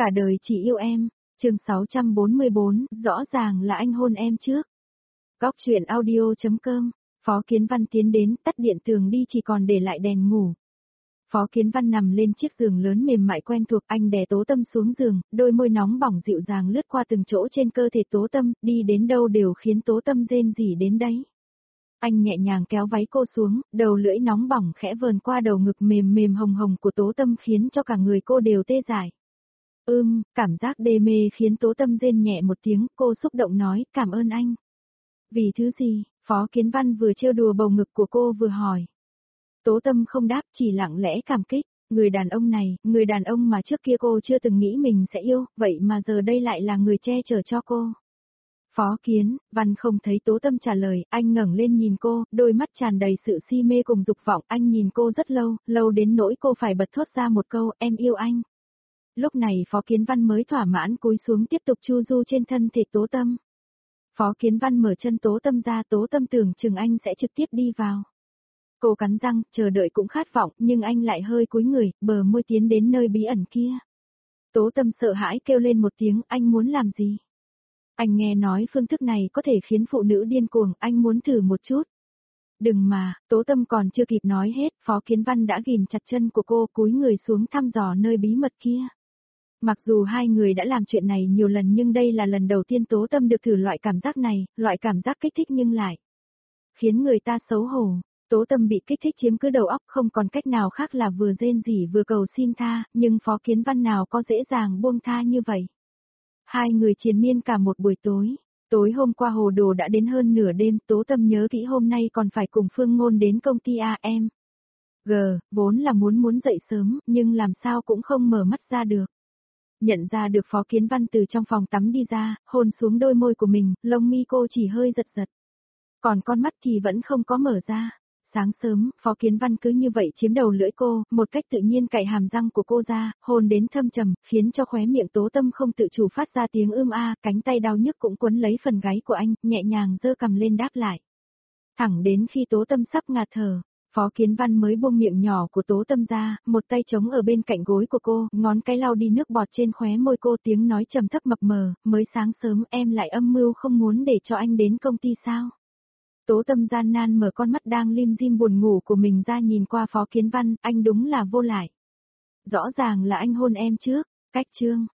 Cả đời chỉ yêu em, chương 644, rõ ràng là anh hôn em trước. Góc truyện audio.com, Phó Kiến Văn tiến đến, tắt điện tường đi chỉ còn để lại đèn ngủ. Phó Kiến Văn nằm lên chiếc giường lớn mềm mại quen thuộc, anh đè Tố Tâm xuống giường, đôi môi nóng bỏng dịu dàng lướt qua từng chỗ trên cơ thể Tố Tâm, đi đến đâu đều khiến Tố Tâm rên rỉ đến đấy. Anh nhẹ nhàng kéo váy cô xuống, đầu lưỡi nóng bỏng khẽ vờn qua đầu ngực mềm mềm hồng hồng của Tố Tâm khiến cho cả người cô đều tê dại. Cảm giác đê mê khiến Tố Tâm rên nhẹ một tiếng, cô xúc động nói, cảm ơn anh. Vì thứ gì? Phó Kiến Văn vừa trêu đùa bầu ngực của cô vừa hỏi. Tố Tâm không đáp, chỉ lặng lẽ cảm kích, người đàn ông này, người đàn ông mà trước kia cô chưa từng nghĩ mình sẽ yêu, vậy mà giờ đây lại là người che chở cho cô. Phó Kiến Văn không thấy Tố Tâm trả lời, anh ngẩng lên nhìn cô, đôi mắt tràn đầy sự si mê cùng dục vọng, anh nhìn cô rất lâu, lâu đến nỗi cô phải bật thốt ra một câu, em yêu anh. Lúc này Phó Kiến Văn mới thỏa mãn cúi xuống tiếp tục chu du trên thân thể Tố Tâm. Phó Kiến Văn mở chân Tố Tâm ra, Tố Tâm tưởng chừng anh sẽ trực tiếp đi vào. Cô cắn răng, chờ đợi cũng khát vọng, nhưng anh lại hơi cúi người, bờ môi tiến đến nơi bí ẩn kia. Tố Tâm sợ hãi kêu lên một tiếng, anh muốn làm gì? Anh nghe nói phương thức này có thể khiến phụ nữ điên cuồng, anh muốn thử một chút. Đừng mà, Tố Tâm còn chưa kịp nói hết, Phó Kiến Văn đã ghìm chặt chân của cô, cúi người xuống thăm dò nơi bí mật kia. Mặc dù hai người đã làm chuyện này nhiều lần nhưng đây là lần đầu tiên Tố Tâm được thử loại cảm giác này, loại cảm giác kích thích nhưng lại khiến người ta xấu hổ. Tố Tâm bị kích thích chiếm cứ đầu óc, không còn cách nào khác là vừa rên rỉ vừa cầu xin tha, nhưng Phó Kiến Văn nào có dễ dàng buông tha như vậy. Hai người triền miên cả một buổi tối. Tối hôm qua hồ đồ đã đến hơn nửa đêm, Tố Tâm nhớ kỹ hôm nay còn phải cùng Phương Ngôn đến công ty AM. Vốn là muốn dậy sớm, nhưng làm sao cũng không mở mắt ra được. Nhận ra được Phó Kiến Văn từ trong phòng tắm đi ra, hôn xuống đôi môi của mình, lông mi cô chỉ hơi giật giật. Còn con mắt thì vẫn không có mở ra. Sáng sớm, Phó Kiến Văn cứ như vậy chiếm đầu lưỡi cô, một cách tự nhiên cạy hàm răng của cô ra, hôn đến thâm trầm, khiến cho khóe miệng Tố Tâm không tự chủ phát ra tiếng cánh tay đau nhức cũng quấn lấy phần gáy của anh, nhẹ nhàng giơ cằm lên đáp lại. Thẳng đến khi Tố Tâm sắp ngạt thở, Phó Kiến Văn mới buông miệng nhỏ của Tố Tâm ra, một tay chống ở bên cạnh gối của cô, ngón cái lau đi nước bọt trên khóe môi cô, tiếng nói trầm thấp mập mờ, mới sáng sớm em lại âm mưu không muốn để cho anh đến công ty sao? Tố Tâm gian nan mở con mắt đang lim dim buồn ngủ của mình ra nhìn qua Phó Kiến Văn, anh đúng là vô lại. Rõ ràng là anh hôn em trước, cách chương.